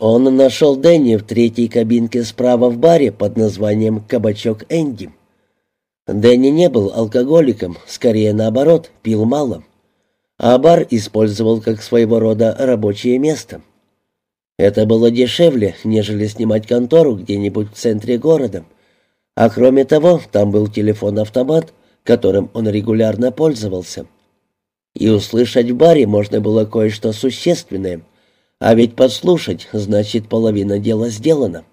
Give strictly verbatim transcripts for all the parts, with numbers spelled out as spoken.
Он нашел Дэнни в третьей кабинке справа в баре под названием «Кабачок Энди». Дэнни не был алкоголиком, скорее наоборот, пил мало. А бар использовал как своего рода рабочее место. Это было дешевле, нежели снимать контору где-нибудь в центре города. А кроме того, там был телефон-автомат, которым он регулярно пользовался. И услышать в баре можно было кое-что существенное, а ведь подслушать значит половина дела сделана.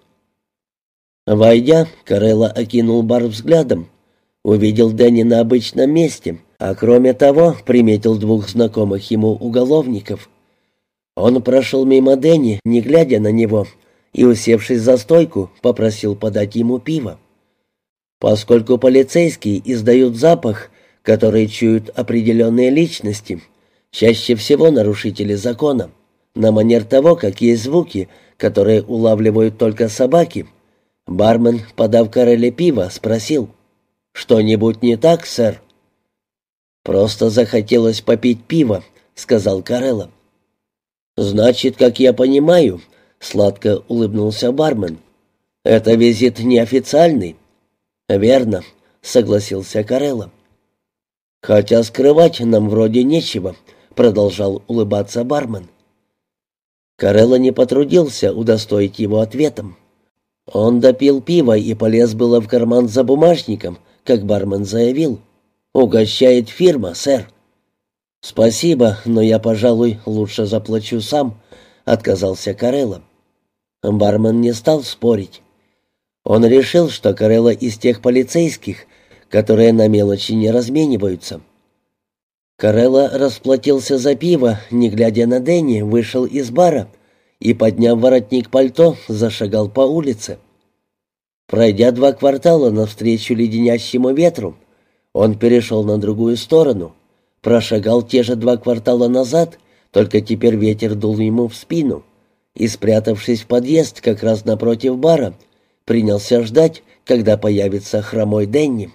Войдя, Карелла окинул бар взглядом, увидел Дэнни на обычном месте, а кроме того приметил двух знакомых ему уголовников. Он прошел мимо Дэнни, не глядя на него, и, усевшись за стойку, попросил подать ему пиво. Поскольку полицейские издают запах, который чуют определенные личности, чаще всего нарушители закона, на манер того, как есть звуки, которые улавливают только собаки, бармен, подав Карелле пиво, спросил: «Что-нибудь не так, сэр?» «Просто захотелось попить пиво», — сказал Карелла. «Значит, как я понимаю», — сладко улыбнулся бармен, — «это визит неофициальный?» «Верно», — согласился Карелла. «Хотя скрывать нам вроде нечего», — продолжал улыбаться бармен. Карелла не потрудился удостоить его ответом. Он допил пиво и полез было в карман за бумажником, как бармен заявил: «Угощает фирма, сэр». «Спасибо, но я, пожалуй, лучше заплачу сам», — отказался Карелла. Бармен не стал спорить. Он решил, что Карелла из тех полицейских, которые на мелочи не размениваются. Карелла расплатился за пиво, не глядя на Дэнни, вышел из бара и, подняв воротник пальто, зашагал по улице. Пройдя два квартала навстречу леденящему ветру, он перешел на другую сторону, прошагал те же два квартала назад, только теперь ветер дул ему в спину, и, спрятавшись в подъезд как раз напротив бара, принялся ждать, когда появится хромой Дэнни.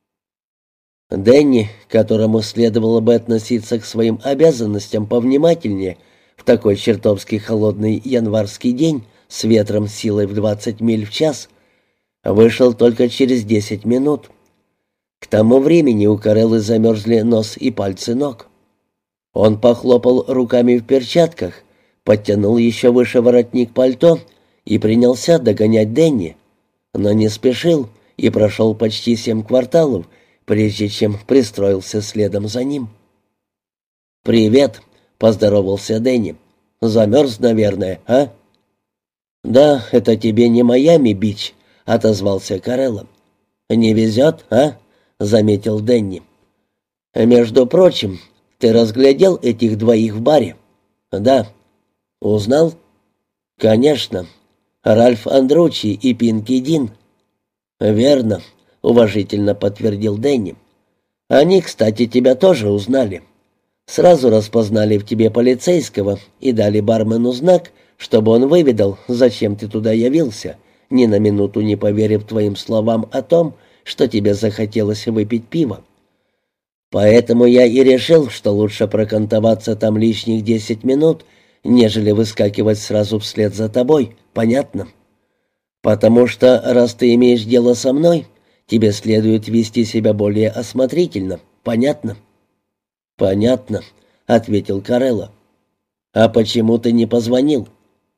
Дэнни, которому следовало бы относиться к своим обязанностям повнимательнее в такой чертовски холодный январский день с ветром силой в двадцать миль в час, вышел только через десять минут. К тому времени у Кареллы замерзли нос и пальцы ног. Он похлопал руками в перчатках, подтянул еще выше воротник пальто и принялся догонять Дэнни, но не спешил и прошел почти семь кварталов, прежде чем пристроился следом за ним. «Привет», — поздоровался Дэнни. «Замерз, наверное, а?» «Да, это тебе не Майами-Бич», — отозвался Карелла. «Не везет, а?» — заметил Дэнни. «Между прочим, ты разглядел этих двоих в баре?» «Да». «Узнал?» «Конечно. Ральф Андручи и Пинки Дин». «Верно», — уважительно подтвердил Дэнни. «Они, кстати, тебя тоже узнали. Сразу распознали в тебе полицейского и дали бармену знак, чтобы он выведал, зачем ты туда явился, ни на минуту не поверив твоим словам о том, что тебе захотелось выпить пиво. Поэтому я и решил, что лучше прокантоваться там лишних десять минут, нежели выскакивать сразу вслед за тобой, понятно? Потому что, раз ты имеешь дело со мной, тебе следует вести себя более осмотрительно, понятно?» «Понятно», — ответил Карелла. «А почему ты не позвонил?»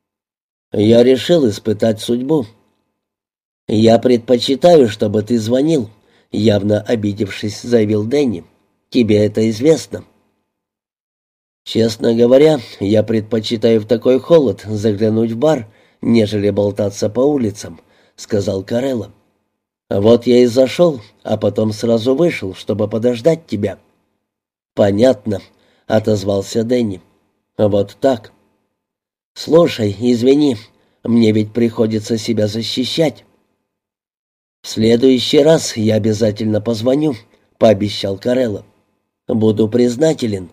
«Я решил испытать судьбу». «Я предпочитаю, чтобы ты звонил», — явно обидевшись, заявил Дэнни. «Тебе это известно». «Честно говоря, я предпочитаю в такой холод заглянуть в бар, нежели болтаться по улицам», — сказал Карелла. «Вот я и зашел, а потом сразу вышел, чтобы подождать тебя». «Понятно», — отозвался Дэнни. «Вот так». «Слушай, извини, мне ведь приходится себя защищать». «В следующий раз я обязательно позвоню», — пообещал Карелла. «Буду признателен».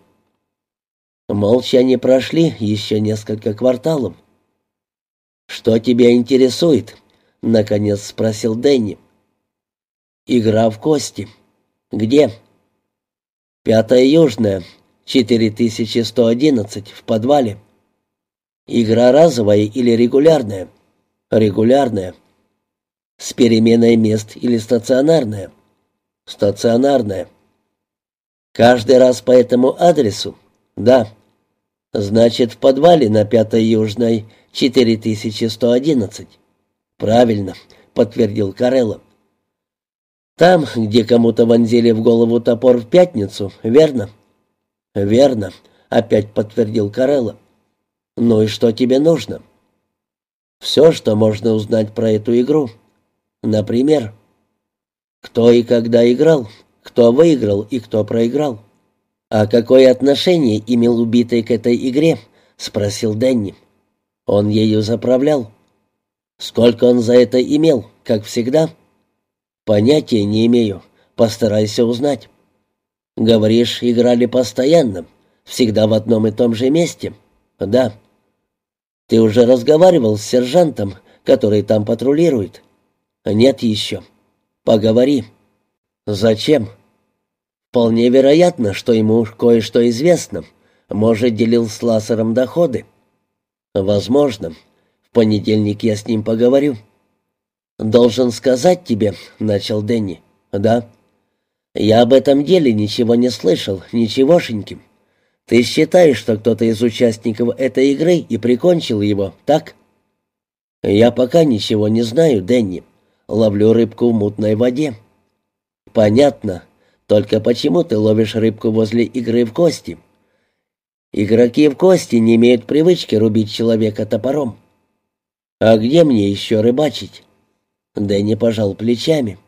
Молча они прошли еще несколько кварталов. «Что тебя интересует?» — наконец спросил Дэнни. «Игра в кости». «Где?» «Пятая Южная, четыре тысячи сто одиннадцать, в подвале». Игра разовая или регулярная? Регулярная. С переменой мест или стационарная? Стационарная. Каждый раз по этому адресу? Да. Значит, в подвале на Пятой Южной четыре тысячи сто одиннадцать. Правильно, подтвердил Карелло. Там, где кому-то вонзили в голову топор в пятницу, верно? Верно, опять подтвердил Карелло. Ну и что тебе нужно? Все, что можно узнать про эту игру. Например, кто и когда играл, кто выиграл и кто проиграл. «А какое отношение имел убитый к этой игре?» — спросил Дэнни. «Он ею заправлял». «Сколько он за это имел, как всегда?» «Понятия не имею. Постарайся узнать». «Говоришь, играли постоянно? Всегда в одном и том же месте?» «Да». «Ты уже разговаривал с сержантом, который там патрулирует?» «Нет еще». «Поговори». «Зачем?» «Вполне вероятно, что ему кое-что известно. Может, делил с Лассером доходы». «Возможно. В понедельник я с ним поговорю». «Должен сказать тебе», — начал Дэнни. «Да». «Я об этом деле ничего не слышал, ничегошеньки. Ты считаешь, что кто-то из участников этой игры и прикончил его, так?» «Я пока ничего не знаю, Дэнни. Ловлю рыбку в мутной воде». «Понятно. Только почему ты ловишь рыбку возле игры в кости?» «Игроки в кости не имеют привычки рубить человека топором». «А где мне еще рыбачить?» Дэнни пожал плечами.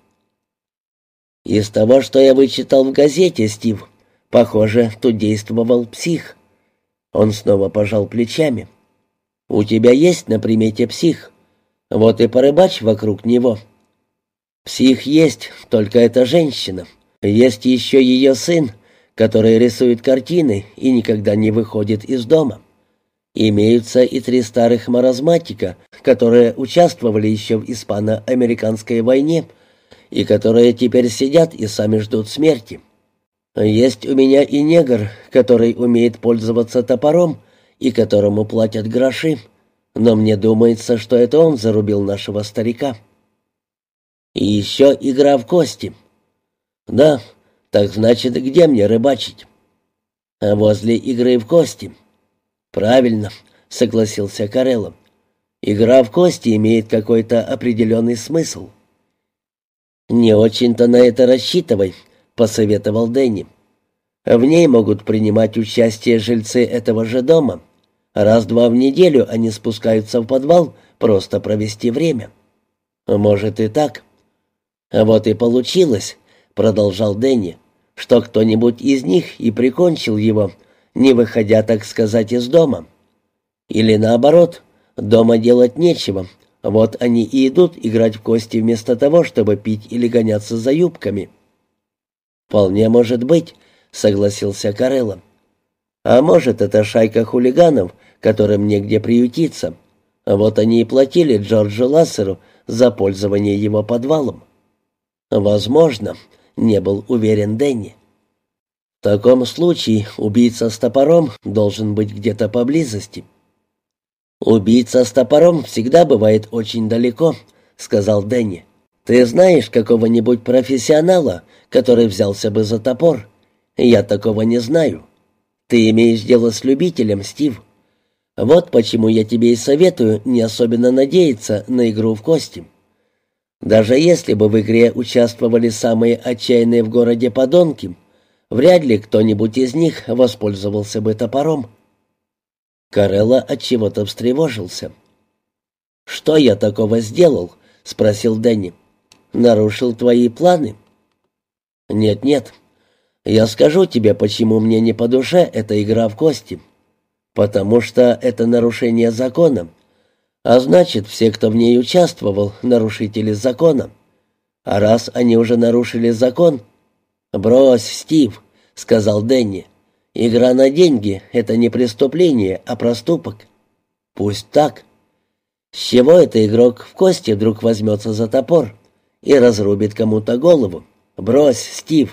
«Из того, что я вычитал в газете, Стив, похоже, тут действовал псих». Он снова пожал плечами. «У тебя есть на примете псих? Вот и порыбачь вокруг него». «Псих есть, только это женщина. Есть еще ее сын, который рисует картины и никогда не выходит из дома. Имеются и три старых маразматика, которые участвовали еще в испано-американской войне и которые теперь сидят и сами ждут смерти. Есть у меня и негр, который умеет пользоваться топором и которому платят гроши, но мне думается, что это он зарубил нашего старика. И еще игра в кости». «Да, так значит, где мне рыбачить?» «А возле игры в кости». «Правильно», — согласился Карелло. «Игра в кости имеет какой-то определенный смысл». «Не очень-то на это рассчитывай», — посоветовал Дэнни. «В ней могут принимать участие жильцы этого же дома. Раз-два в неделю они спускаются в подвал просто провести время». «Может и так». «Вот и получилось», — продолжал Дэнни, «что кто-нибудь из них и прикончил его, не выходя, так сказать, из дома. Или наоборот, дома делать нечего, вот они и идут играть в кости вместо того, чтобы пить или гоняться за юбками». «Вполне может быть», — согласился Карелло. «А может, это шайка хулиганов, которым негде приютиться. Вот они и платили Джорджу Лассеру за пользование его подвалом». «Возможно», — не был уверен Дэнни. «В таком случае убийца с топором должен быть где-то поблизости». «Убийца с топором всегда бывает очень далеко», — сказал Дэнни. «Ты знаешь какого-нибудь профессионала, который взялся бы за топор? Я такого не знаю. Ты имеешь дело с любителем, Стив. Вот почему я тебе и советую не особенно надеяться на игру в кости. Даже если бы в игре участвовали самые отчаянные в городе подонки, вряд ли кто-нибудь из них воспользовался бы топором». Карелло отчего-то встревожился. «Что я такого сделал?» — спросил Дэнни. «Нарушил твои планы?» «Нет-нет. Я скажу тебе, почему мне не по душе эта игра в кости. Потому что это нарушение закона. А значит, все, кто в ней участвовал, нарушители закона. А раз они уже нарушили закон...» «Брось, Стив», — сказал Дэнни. «Игра на деньги — это не преступление, а проступок». «Пусть так. С чего это игрок в кости вдруг возьмется за топор и разрубит кому-то голову? Брось, Стив».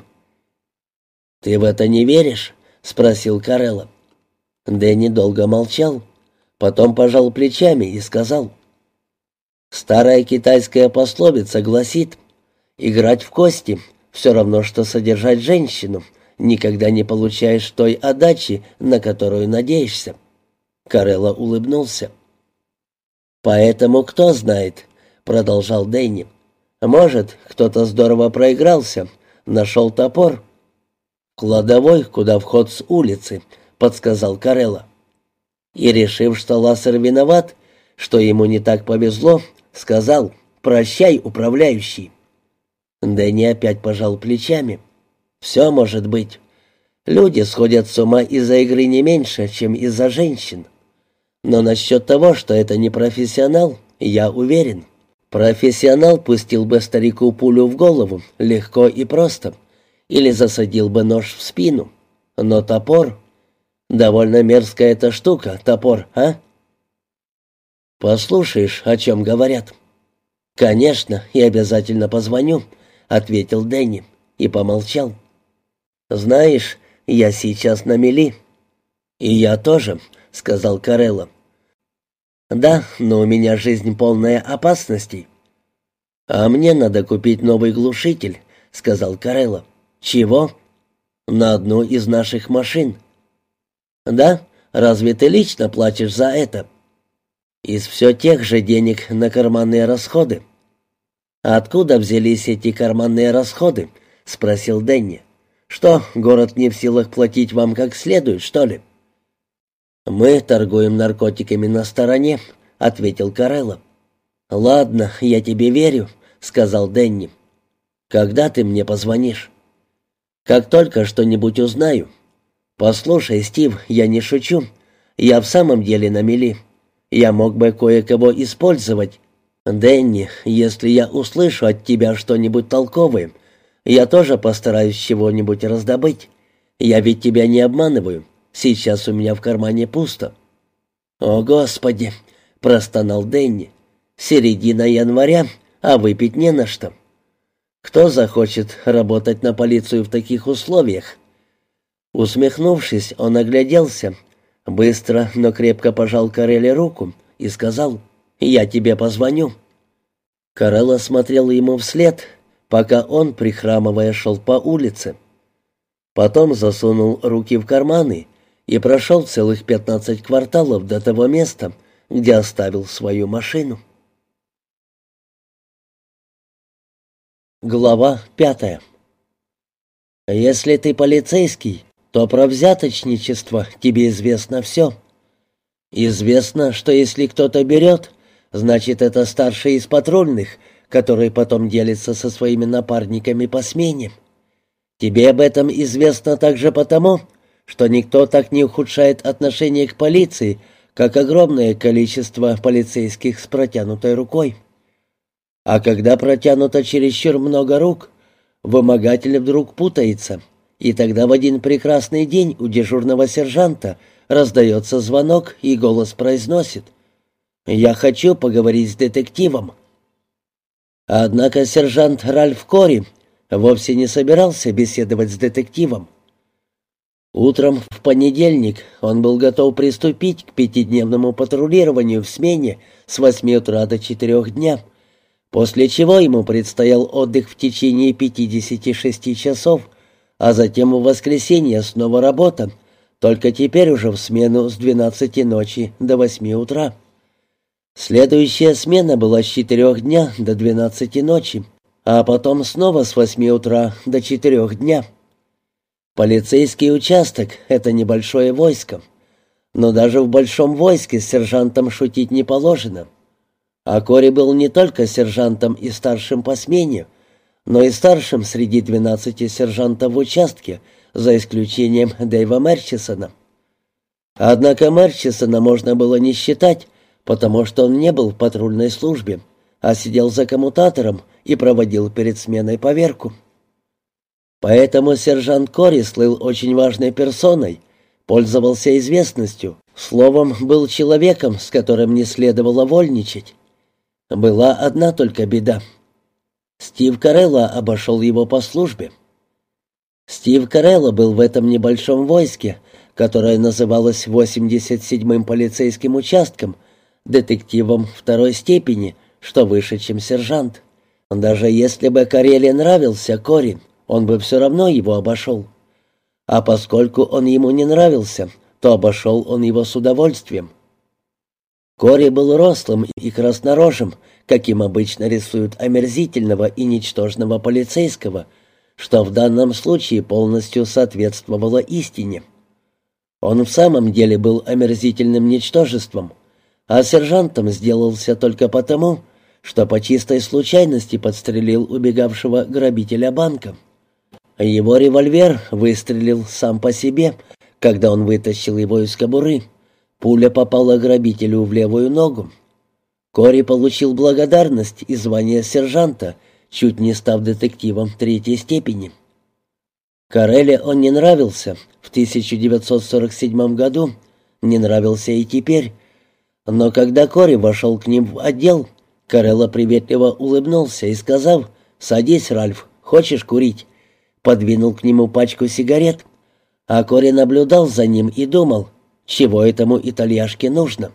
«Ты в это не веришь?» — спросил Карелло. Дэнни долго молчал. Потом пожал плечами и сказал: «Старая китайская пословица гласит: играть в кости — все равно, что содержать женщину. Никогда не получаешь той отдачи, на которую надеешься». Карелла улыбнулся. «Поэтому кто знает», — продолжал Дэнни. «Может, кто-то здорово проигрался, нашел топор». «Кладовой, куда вход с улицы», — подсказал Карелла. И, решив, что Лассер виноват, что ему не так повезло, сказал: «Прощай, управляющий». Дэнни опять пожал плечами. «Все может быть. Люди сходят с ума из-за игры не меньше, чем из-за женщин. Но насчет того, что это не профессионал, я уверен. Профессионал пустил бы старику пулю в голову легко и просто, или засадил бы нож в спину. Но топор... Довольно мерзкая эта штука, топор, а?» «Послушаешь, о чем говорят?» «Конечно, и обязательно позвоню», — ответил Дэнни и помолчал. «Знаешь, я сейчас на мели». «И я тоже», — сказал Карелла. «Да, но у меня жизнь полная опасностей». «А мне надо купить новый глушитель», — сказал Карелла. «Чего?» «На одну из наших машин». «Да? Разве ты лично платишь за это?» «Из все тех же денег на карманные расходы». «А откуда взялись эти карманные расходы?» — спросил Дэнни. «Что, город не в силах платить вам как следует, что ли?» «Мы торгуем наркотиками на стороне», — ответил Карелла. «Ладно, я тебе верю», — сказал Дэнни. «Когда ты мне позвонишь?» «Как только что-нибудь узнаю». «Послушай, Стив, я не шучу. Я в самом деле на мели. Я мог бы кое-кого использовать. Дэнни, если я услышу от тебя что-нибудь толковое, я тоже постараюсь чего-нибудь раздобыть. Я ведь тебя не обманываю. Сейчас у меня в кармане пусто». «О, Господи!» — простонал Дэнни. «Середина января, а выпить не на что. Кто захочет работать на полицию в таких условиях?» Усмехнувшись, он огляделся, быстро, но крепко пожал Карелле руку и сказал: «Я тебе позвоню». Карелла смотрел ему вслед, пока он, прихрамывая, шел по улице. Потом засунул руки в карманы и прошел целых пятнадцать кварталов до того места, где оставил свою машину. Глава пятая. «Если ты полицейский, то про взяточничество тебе известно все. Известно, что если кто-то берет, значит, это старший из патрульных, который потом делится со своими напарниками по смене. Тебе об этом известно также потому, что никто так не ухудшает отношение к полиции, как огромное количество полицейских с протянутой рукой. А когда протянуто чересчур много рук, вымогатель вдруг путается, и тогда в один прекрасный день у дежурного сержанта раздается звонок, и голос произносит: «Я хочу поговорить с детективом». Однако сержант Ральф Кори вовсе не собирался беседовать с детективом. Утром в понедельник он был готов приступить к пятидневному патрулированию в смене с восьми утра до четырех дня, после чего ему предстоял отдых в течение пятидесяти шести часов, а затем в воскресенье снова работа, только теперь уже в смену с двенадцати ночи до восьми утра. Следующая смена была с четырех дня до двенадцати ночи, а потом снова с восьми утра до четырех дня. Полицейский участок — это небольшое войско, но даже в большом войске с сержантом шутить не положено. А Кори был не только сержантом и старшим по смене, но и старшим среди двенадцати сержантов в участке, за исключением Дэйва Мерчисона. Однако Мерчисона можно было не считать, потому что он не был в патрульной службе, а сидел за коммутатором и проводил перед сменой поверку. Поэтому сержант Кори слыл очень важной персоной, пользовался известностью, словом, был человеком, с которым не следовало вольничать. Была одна только беда. Стив Карелла обошел его по службе. Стив Карелла был в этом небольшом войске, которое называлось восемьдесят седьмым полицейским участком, детективом второй степени, что выше, чем сержант. Даже если бы Карелли нравился Кори, он бы все равно его обошел. А поскольку он ему не нравился, то обошел он его с удовольствием. Кори был рослым и краснорожим, каким обычно рисуют омерзительного и ничтожного полицейского, что в данном случае полностью соответствовало истине. Он в самом деле был омерзительным ничтожеством, а сержантом сделался только потому, что по чистой случайности подстрелил убегавшего грабителя банка. Его револьвер выстрелил сам по себе, когда он вытащил его из кобуры. Пуля попала грабителю в левую ногу. Кори получил благодарность и звание сержанта, чуть не став детективом третьей степени. Карелли он не нравился в тысяча девятьсот сорок седьмом году, не нравился и теперь, но когда Кори вошел к ним в отдел, Карелла приветливо улыбнулся и, сказав: «Садись, Ральф, хочешь курить?» подвинул к нему пачку сигарет, а Кори наблюдал за ним и думал, чего этому итальяшке нужно.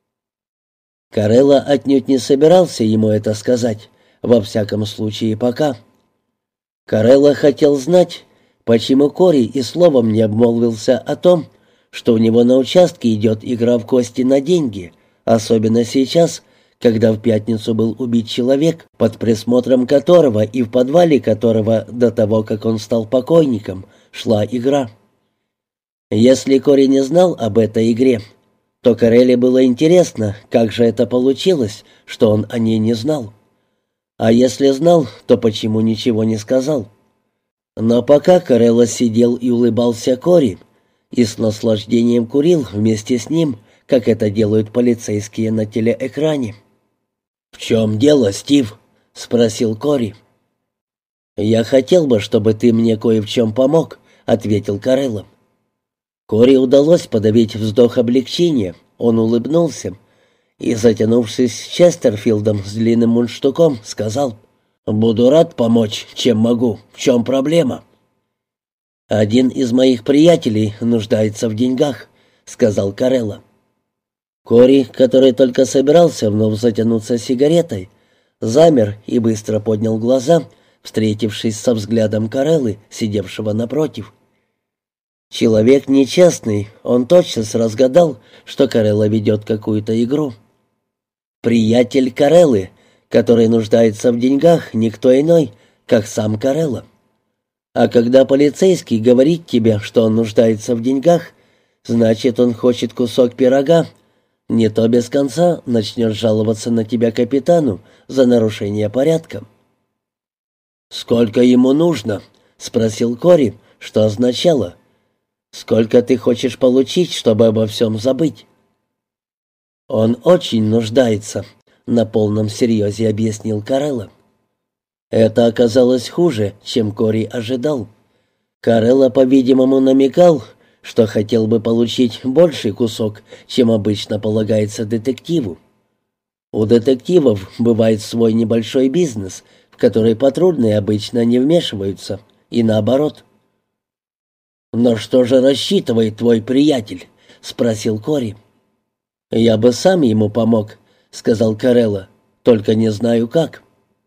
Карелла отнюдь не собирался ему это сказать, во всяком случае пока. Карелла хотел знать, почему Кори и словом не обмолвился о том, что у него на участке идет игра в кости на деньги, особенно сейчас, когда в пятницу был убит человек, под присмотром которого и в подвале которого до того, как он стал покойником, шла игра. Если Кори не знал об этой игре, то Карелли было интересно, как же это получилось, что он о ней не знал. А если знал, то почему ничего не сказал? Но пока Карелла сидел и улыбался Кори, и с наслаждением курил вместе с ним, как это делают полицейские на телеэкране. «В чем дело, Стив?» — спросил Кори. «Я хотел бы, чтобы ты мне кое в чем помог», — ответил Карелла. Кори удалось подавить вздох облегчения, он улыбнулся и, затянувшись с Честерфилдом с длинным мундштуком, сказал: «Буду рад помочь, чем могу. В чем проблема?» «Один из моих приятелей нуждается в деньгах», — сказал Карелла. Кори, который только собирался вновь затянуться сигаретой, замер и быстро поднял глаза, встретившись со взглядом Кареллы, сидевшего напротив. Человек нечестный, он тотчас разгадал, что Карелла ведет какую-то игру. Приятель Кареллы, который нуждается в деньгах, никто иной, как сам Карелла. А когда полицейский говорит тебе, что он нуждается в деньгах, значит, он хочет кусок пирога. Не то без конца начнет жаловаться на тебя капитану за нарушение порядка. «Сколько ему нужно?» — спросил Кори, что означало: «Сколько ты хочешь получить, чтобы обо всем забыть?» «Он очень нуждается», — на полном серьезе объяснил Карелла. Это оказалось хуже, чем Кори ожидал. Карелла, по-видимому, намекал, что хотел бы получить больший кусок, чем обычно полагается детективу. У детективов бывает свой небольшой бизнес, в который патрульные обычно не вмешиваются, и наоборот. «На что же рассчитывает твой приятель?» — спросил Кори. «Я бы сам ему помог», — сказал Карелла, — «только не знаю как».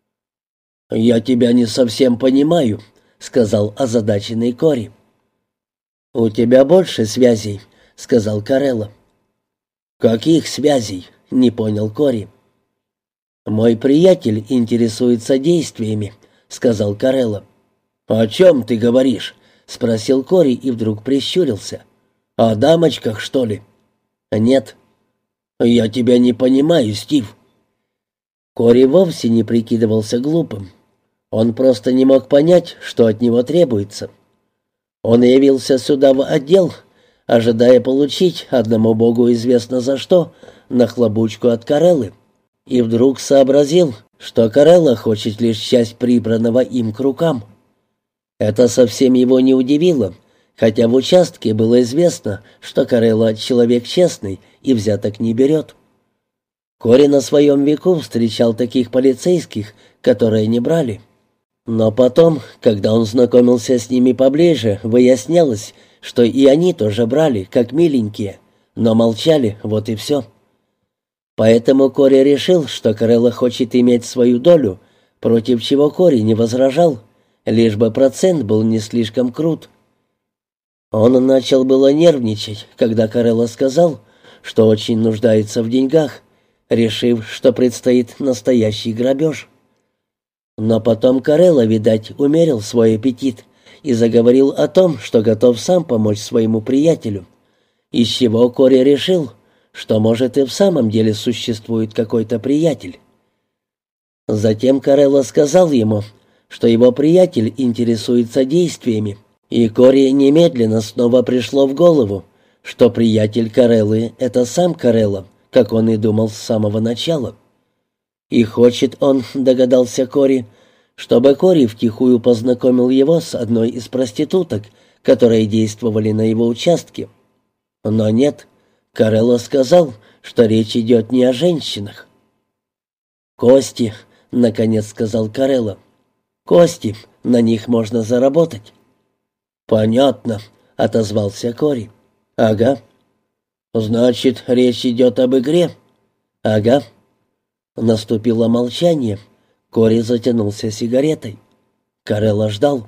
«Я тебя не совсем понимаю», — сказал озадаченный Кори. «У тебя больше связей», — сказал Карелла. «Каких связей?» — не понял Кори. «Мой приятель интересуется действиями», — сказал Карелла. «О чем ты говоришь?» — спросил Кори и вдруг прищурился. «О дамочках, что ли?» «Нет». «Я тебя не понимаю, Стив». Кори вовсе не прикидывался глупым. Он просто не мог понять, что от него требуется. Он явился сюда в отдел, ожидая получить, одному богу известно за что, нахлобучку от Кареллы, и вдруг сообразил, что Карелла хочет лишь часть прибранного им к рукам. Это совсем его не удивило, хотя в участке было известно, что Карелла человек честный и взяток не берет. Кори на своем веку встречал таких полицейских, которые не брали. Но потом, когда он знакомился с ними поближе, выяснялось, что и они тоже брали, как миленькие, но молчали, вот и все. Поэтому Кори решил, что Карелла хочет иметь свою долю, против чего Кори не возражал, лишь бы процент был не слишком крут. Он начал было нервничать, когда Карелла сказал, что очень нуждается в деньгах, решив, что предстоит настоящий грабеж. Но потом Карелла, видать, умерил свой аппетит и заговорил о том, что готов сам помочь своему приятелю, из чего Кори решил, что, может, и в самом деле существует какой-то приятель. Затем Карелла сказал ему, что его приятель интересуется действиями, и Кори немедленно снова пришло в голову, что приятель Кареллы — это сам Карелла, как он и думал с самого начала. И хочет он, догадался Кори, чтобы Кори втихую познакомил его с одной из проституток, которые действовали на его участке. Но нет, Карелла сказал, что речь идет не о женщинах. «Кости», — наконец сказал Карелла. «Кости, на них можно заработать». «Понятно», — отозвался Кори. «Ага». «Значит, речь идет об игре?» «Ага». Наступило молчание. Кори затянулся сигаретой. Карелла ждал.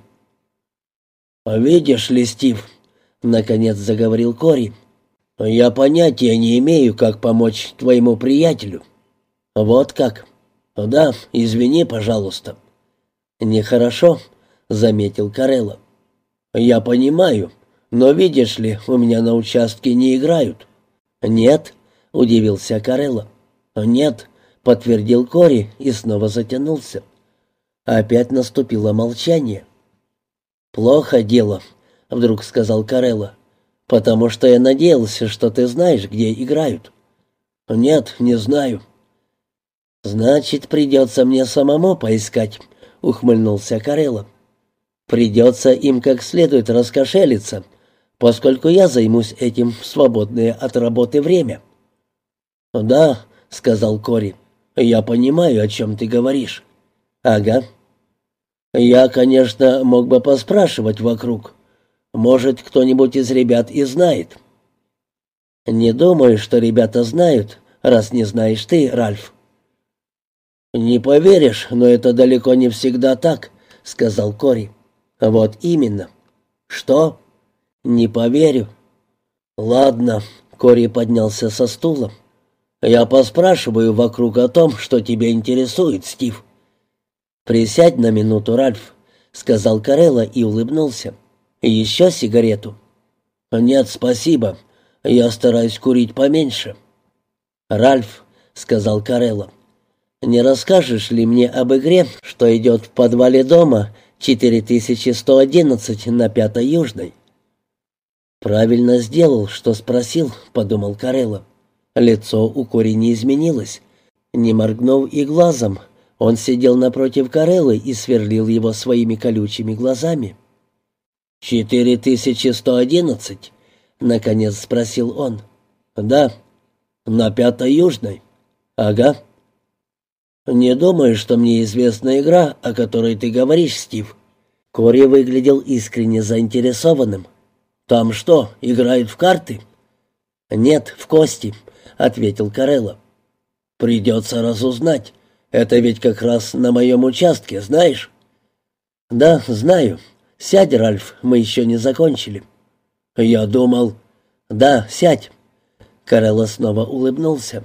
«Видишь ли, Стив», — наконец заговорил Кори, — «я понятия не имею, как помочь твоему приятелю». «Вот как?» «Да, извини, пожалуйста». «Нехорошо», — заметил Карелла. «Я понимаю, но, видишь ли, у меня на участке не играют». «Нет», — удивился Карелла. «Нет», — подтвердил Кори и снова затянулся. Опять наступило молчание. «Плохо дело», — вдруг сказал Карелла, — «потому что я надеялся, что ты знаешь, где играют». «Нет, не знаю». «Значит, придется мне самому поискать», — ухмыльнулся Карелла. «Придется им как следует раскошелиться, поскольку я займусь этим в свободное от работы время». «Да», — сказал Кори, — «я понимаю, о чем ты говоришь». «Ага». «Я, конечно, мог бы поспрашивать вокруг. Может, кто-нибудь из ребят и знает». «Не думаю, что ребята знают, раз не знаешь ты, Ральф». «Не поверишь, но это далеко не всегда так», — сказал Кори. «Вот именно». «Что?» «Не поверю». «Ладно», — Кори поднялся со стула. «Я поспрашиваю вокруг о том, что тебя интересует, Стив». «Присядь на минуту, Ральф», — сказал Карелла и улыбнулся. «Еще сигарету?» «Нет, спасибо. Я стараюсь курить поменьше». «Ральф», — сказал Карелла, — «не расскажешь ли мне об игре, что идет в подвале дома четыре тысячи сто одиннадцать на Пятой Южной?» «Правильно сделал, что спросил», — подумал Карелла. Лицо у Кори не изменилось. Не моргнув и глазом, он сидел напротив Кареллы и сверлил его своими колючими глазами. «Четыре тысячи сто одиннадцать?» — наконец спросил он. «Да». «На Пятой Южной?» «Ага». «Не думаю, что мне известна игра, о которой ты говоришь, Стив». Кори выглядел искренне заинтересованным. «Там что, играют в карты?» «Нет, в кости», — ответил Карелла. «Придется разузнать. Это ведь как раз на моем участке, знаешь?» «Да, знаю. Сядь, Ральф, мы еще не закончили». «Я думал...» «Да, сядь». Карелла снова улыбнулся.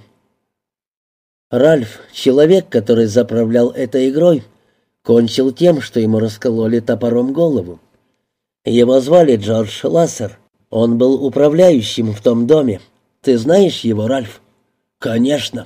Ральф, человек, который заправлял этой игрой, кончил тем, что ему раскололи топором голову. Его звали Джордж Лассер. Он был управляющим в том доме. Ты знаешь его, Ральф?» «Конечно».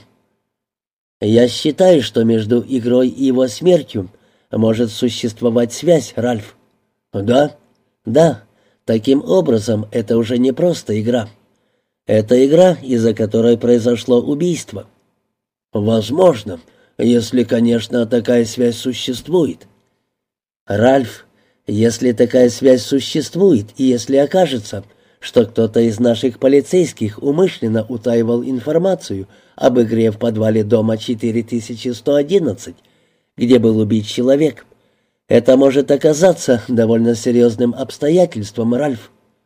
«Я считаю, что между игрой и его смертью может существовать связь, Ральф». «Да?» «Да. Таким образом, это уже не просто игра. Это игра, из-за которой произошло убийство». «Возможно, если, конечно, такая связь существует». «Ральф, если такая связь существует, и если окажется, что кто-то из наших полицейских умышленно утаивал информацию об игре в подвале дома четыре тысячи сто одиннадцать, где был убит человек, это может оказаться довольно серьезным обстоятельством, Ральф».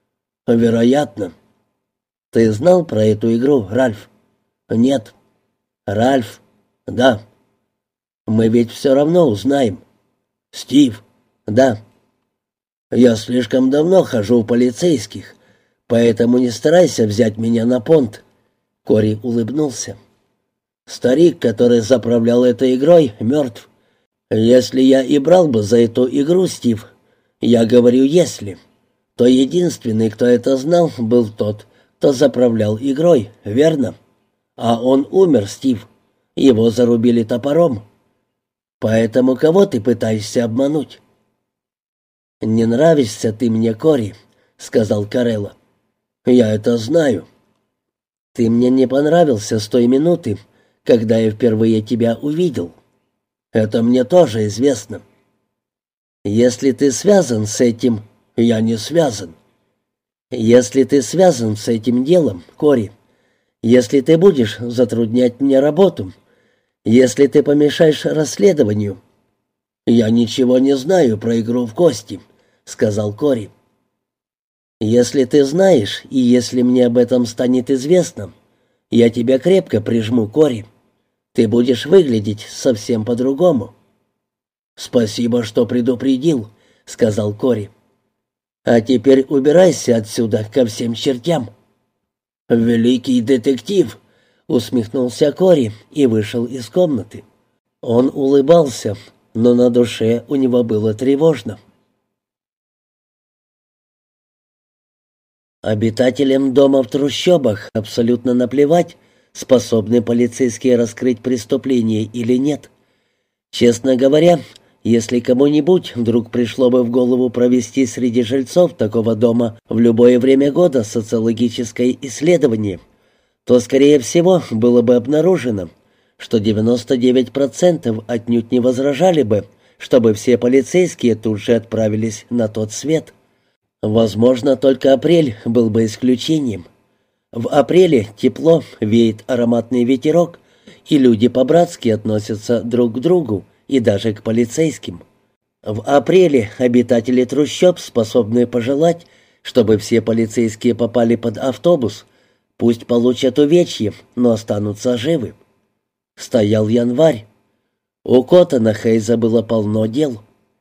«Вероятно». «Ты знал про эту игру, Ральф?» «Нет». «Ральф?» «Да». «Мы ведь все равно узнаем». «Стив?» «Да». «Я слишком давно хожу у полицейских, поэтому не старайся взять меня на понт». Кори улыбнулся. «Старик, который заправлял этой игрой, мертв. Если я и брал бы за эту игру, Стив, я говорю «если», то единственный, кто это знал, был тот, кто заправлял игрой, верно? А он умер, Стив. Его зарубили топором. Поэтому кого ты пытаешься обмануть?» «Не нравишься ты мне, Кори», — сказал Карелло. «Я это знаю». «Ты мне не понравился с той минуты, когда я впервые тебя увидел. Это мне тоже известно. Если ты связан с этим, я не связан. Если ты связан с этим делом, Кори, если ты будешь затруднять мне работу, если ты помешаешь расследованию...» «Я ничего не знаю про игру в кости», — сказал Кори. «Если ты знаешь, и если мне об этом станет известно, я тебя крепко прижму, Кори. Ты будешь выглядеть совсем по-другому». «Спасибо, что предупредил», — сказал Кори. «А теперь убирайся отсюда ко всем чертям». «Великий детектив», — усмехнулся Кори и вышел из комнаты. Он улыбался, но на душе у него было тревожно. Обитателям дома в трущобах абсолютно наплевать, способны полицейские раскрыть преступление или нет. Честно говоря, если кому-нибудь вдруг пришло бы в голову провести среди жильцов такого дома в любое время года социологическое исследование, то, скорее всего, было бы обнаружено, что девяносто девять процентов отнюдь не возражали бы, чтобы все полицейские тут же отправились на тот свет. Возможно, только апрель был бы исключением. В апреле тепло, веет ароматный ветерок, и люди по-братски относятся друг к другу и даже к полицейским. В апреле обитатели трущоб способны пожелать, чтобы все полицейские попали под автобус, пусть получат увечья, но останутся живы. Стоял январь. У Коттона Хейза было полно дел.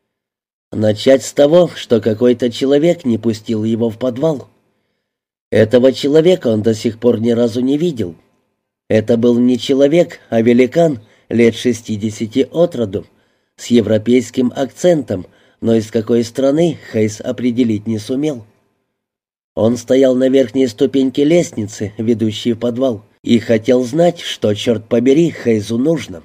Начать с того, что какой-то человек не пустил его в подвал. Этого человека он до сих пор ни разу не видел. Это был не человек, а великан лет шестидесяти от роду, с европейским акцентом, но из какой страны Хейз определить не сумел. Он стоял на верхней ступеньке лестницы, ведущей в подвал, и хотел знать, что, черт побери, Хейзу нужно.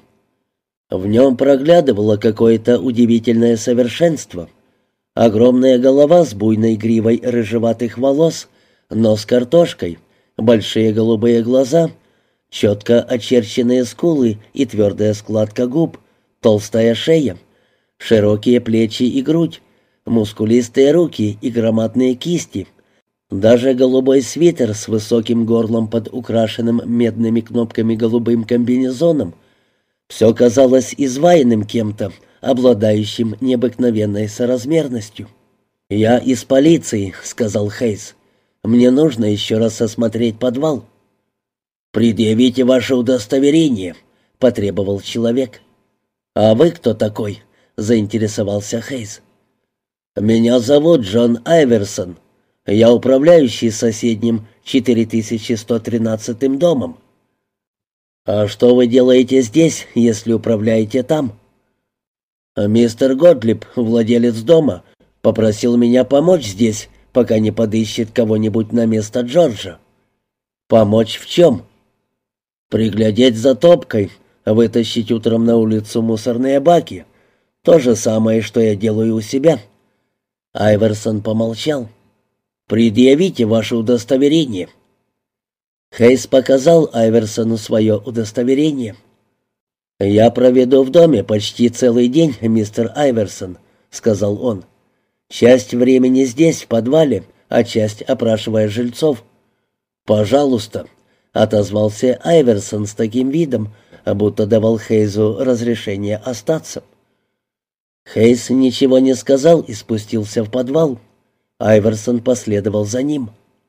В нем проглядывало какое-то удивительное совершенство. Огромная голова с буйной гривой рыжеватых волос, нос картошкой, большие голубые глаза, четко очерченные скулы и твердая складка губ, толстая шея, широкие плечи и грудь, мускулистые руки и громадные кисти, даже голубой свитер с высоким горлом под украшенным медными кнопками голубым комбинезоном. Все казалось изваянным кем-то, обладающим необыкновенной соразмерностью. «Я из полиции», — сказал Хейз. «Мне нужно еще раз осмотреть подвал». «Предъявите ваше удостоверение», — потребовал человек. «А вы кто такой?» — заинтересовался Хейз. «Меня зовут Джон Айверсон. Я управляющий соседним четыре тысячи сто тринадцатым домом». «А что вы делаете здесь, если управляете там?» «Мистер Готлиб, владелец дома, попросил меня помочь здесь, пока не подыщет кого-нибудь на место Джорджа». «Помочь в чем?» «Приглядеть за топкой, вытащить утром на улицу мусорные баки. То же самое, что я делаю у себя». Айверсон помолчал. «Предъявите ваше удостоверение». Хейз показал Айверсону свое удостоверение. «Я проведу в доме почти целый день, мистер Айверсон», — сказал он. «Часть времени здесь, в подвале, а часть опрашивая жильцов». «Пожалуйста», — отозвался Айверсон с таким видом, будто давал Хейзу разрешение остаться. Хейз ничего не сказал и спустился в подвал. Айверсон последовал за ним.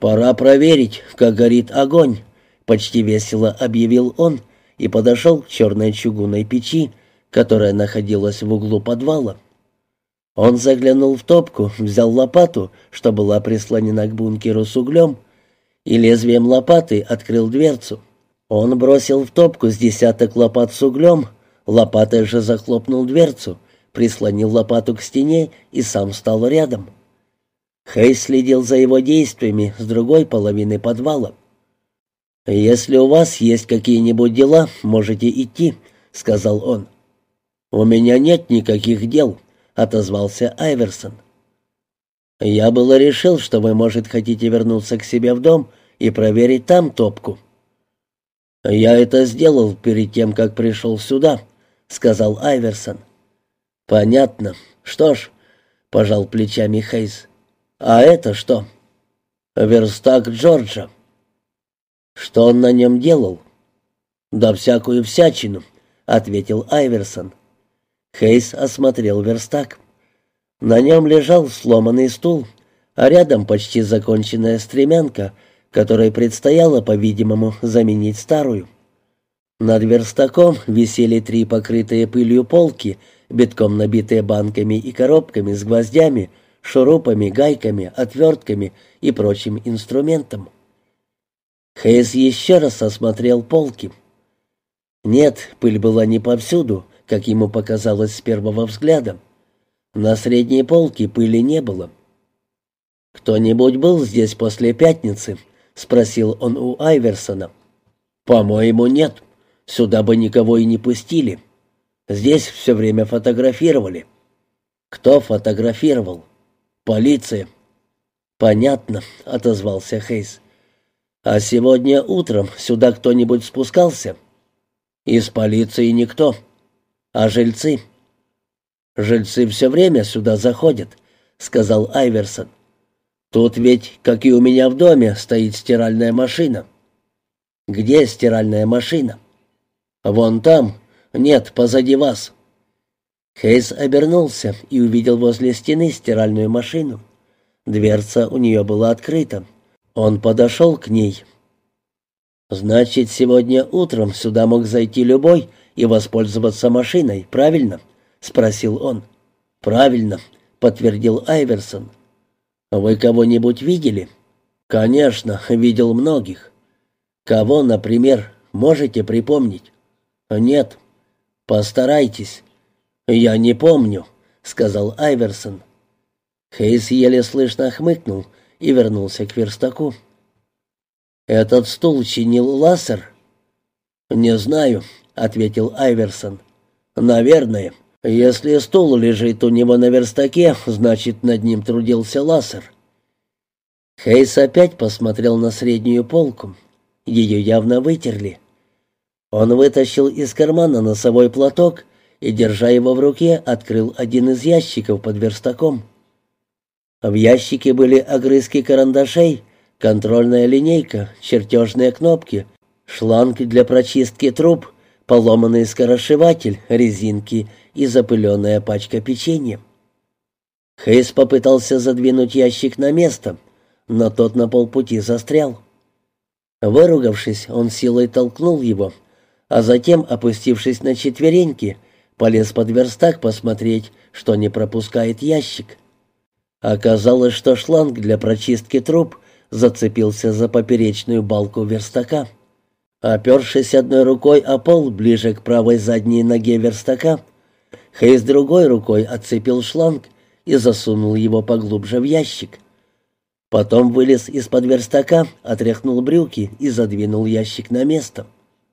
«Пора проверить, как горит огонь», — почти весело объявил он и подошел к черной чугунной печи, которая находилась в углу подвала. Он заглянул в топку, взял лопату, что была прислонена к бункеру с углем, и лезвием лопаты открыл дверцу. Он бросил в топку с десяток лопат с углем, лопатой же захлопнул дверцу, прислонил лопату к стене и сам стал рядом. Хейс следил за его действиями с другой половины подвала. «Если у вас есть какие-нибудь дела, можете идти», — сказал он. «У меня нет никаких дел», — отозвался Айверсон. «Я было решил, что вы, может, хотите вернуться к себе в дом и проверить там топку». «Я это сделал перед тем, как пришел сюда», — сказал Айверсон. «Понятно. Что ж», — пожал плечами Хейс. «А это что?» «Верстак Джорджа». «Что он на нем делал?» «Да всякую всячину», — ответил Айверсон. Хейс осмотрел верстак. На нем лежал сломанный стул, а рядом почти законченная стремянка, которой предстояло, по-видимому, заменить старую. Над верстаком висели три покрытые пылью полки, битком набитые банками и коробками с гвоздями, шурупами, гайками, отвертками и прочим инструментом. Хейс еще раз осмотрел полки. Нет, пыль была не повсюду, как ему показалось с первого взгляда. На средней полке пыли не было. «Кто-нибудь был здесь после пятницы?» — спросил он у Айверсона. «По-моему, нет. Сюда бы никого и не пустили. Здесь все время фотографировали». «Кто фотографировал?» «Полиция». «Понятно», — отозвался Хейс. «А сегодня утром сюда кто-нибудь спускался?» «Из полиции никто. А жильцы?» «Жильцы все время сюда заходят», — сказал Айверсон. «Тут ведь, как и у меня в доме, стоит стиральная машина». «Где стиральная машина?» «Вон там. Нет, позади вас». Хейс обернулся и увидел возле стены стиральную машину. Дверца у нее была открыта. Он подошел к ней. «Значит, сегодня утром сюда мог зайти любой и воспользоваться машиной, правильно?» — спросил он. «Правильно», — подтвердил Айверсон. «Вы кого-нибудь видели?» «Конечно, видел многих». «Кого, например, можете припомнить?» «Нет». «Постарайтесь». «Я не помню», — сказал Айверсон. Хейс еле слышно хмыкнул и вернулся к верстаку. «Этот стул чинил Лассер?» «Не знаю», — ответил Айверсон. «Наверное. Если стул лежит у него на верстаке, значит, над ним трудился Лассер». Хейс опять посмотрел на среднюю полку. Ее явно вытерли. Он вытащил из кармана носовой платок и, держа его в руке, открыл один из ящиков под верстаком. В ящике были огрызки карандашей, контрольная линейка, чертежные кнопки, шланг для прочистки труб, поломанный скоросшиватель, резинки и запыленная пачка печенья. Хейс попытался задвинуть ящик на место, но тот на полпути застрял. Выругавшись, он силой толкнул его, а затем, опустившись на четвереньки, полез под верстак посмотреть, что не пропускает ящик. Оказалось, что шланг для прочистки труб зацепился за поперечную балку верстака. Опершись одной рукой о пол ближе к правой задней ноге верстака, Хейс другой рукой отцепил шланг и засунул его поглубже в ящик. Потом вылез из-под верстака, отряхнул брюки и задвинул ящик на место.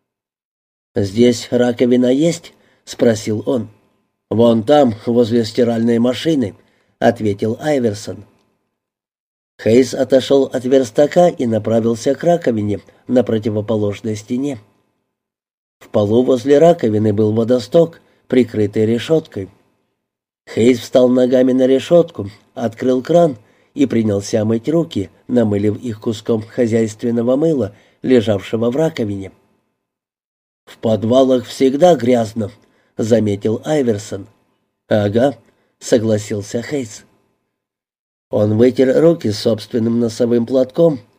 «Здесь раковина есть?» — спросил он. «Вон там, возле стиральной машины», — ответил Айверсон. Хейс отошел от верстака и направился к раковине на противоположной стене. В полу возле раковины был водосток, прикрытый решеткой. Хейс встал ногами на решетку, открыл кран и принялся мыть руки, намылив их куском хозяйственного мыла, лежавшего в раковине. «В подвалах всегда грязно», — заметил Айверсон. «Ага», — согласился Хейс. Он вытер руки собственным носовым платком,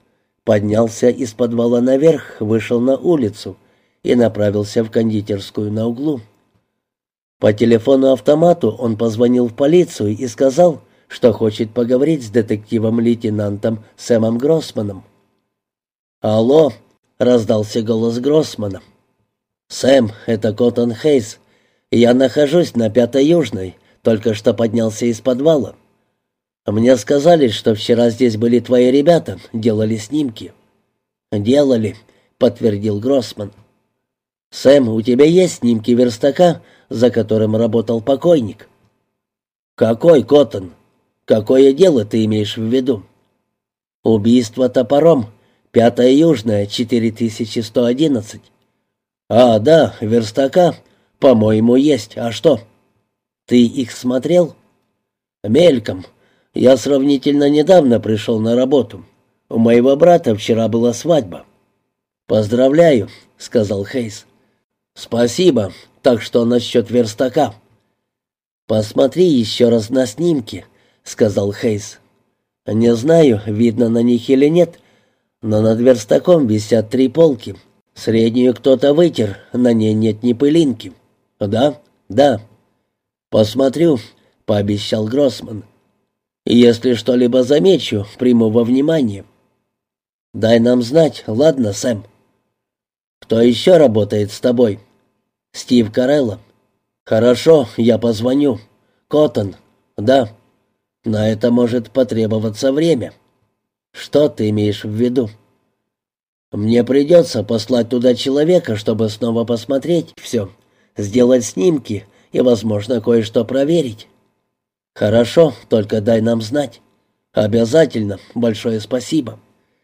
поднялся из подвала наверх, вышел на улицу и направился в кондитерскую на углу. По телефону-автомату он позвонил в полицию и сказал, что хочет поговорить с детективом-лейтенантом Сэмом Гроссманом. «Алло!» — раздался голос Гроссмана. «Сэм, это Коттон Хейс. Я нахожусь на Пятой Южной, только что поднялся из подвала. Мне сказали, что вчера здесь были твои ребята, делали снимки». «Делали», — подтвердил Гроссман. «Сэм, у тебя есть снимки верстака, за которым работал покойник?» «Какой, Коттон? Какое дело ты имеешь в виду?» «Убийство топором. Пятая Южная, четыре тысячи сто одиннадцать». «А, да, верстака. По-моему, есть. А что?» «Ты их смотрел?» «Мельком. Я сравнительно недавно пришел на работу. У моего брата вчера была свадьба». «Поздравляю», — сказал Хейс. «Спасибо. Так что насчет верстака?» «Посмотри еще раз на снимки», — сказал Хейс. «Не знаю, видно на них или нет, но над верстаком висят три полки. Среднюю кто-то вытер, на ней нет ни пылинки». «Да? Да». «Посмотрю», — пообещал Гроссман. «Если что-либо замечу, приму во внимание». «Дай нам знать, ладно, Сэм?» «Кто еще работает с тобой?» «Стив Карелло». «Хорошо, я позвоню». «Коттон». «Да». «На это может потребоваться время». «Что ты имеешь в виду?» «Мне придется послать туда человека, чтобы снова посмотреть все, сделать снимки и, возможно, кое-что проверить». «Хорошо, только дай нам знать». «Обязательно. Большое спасибо».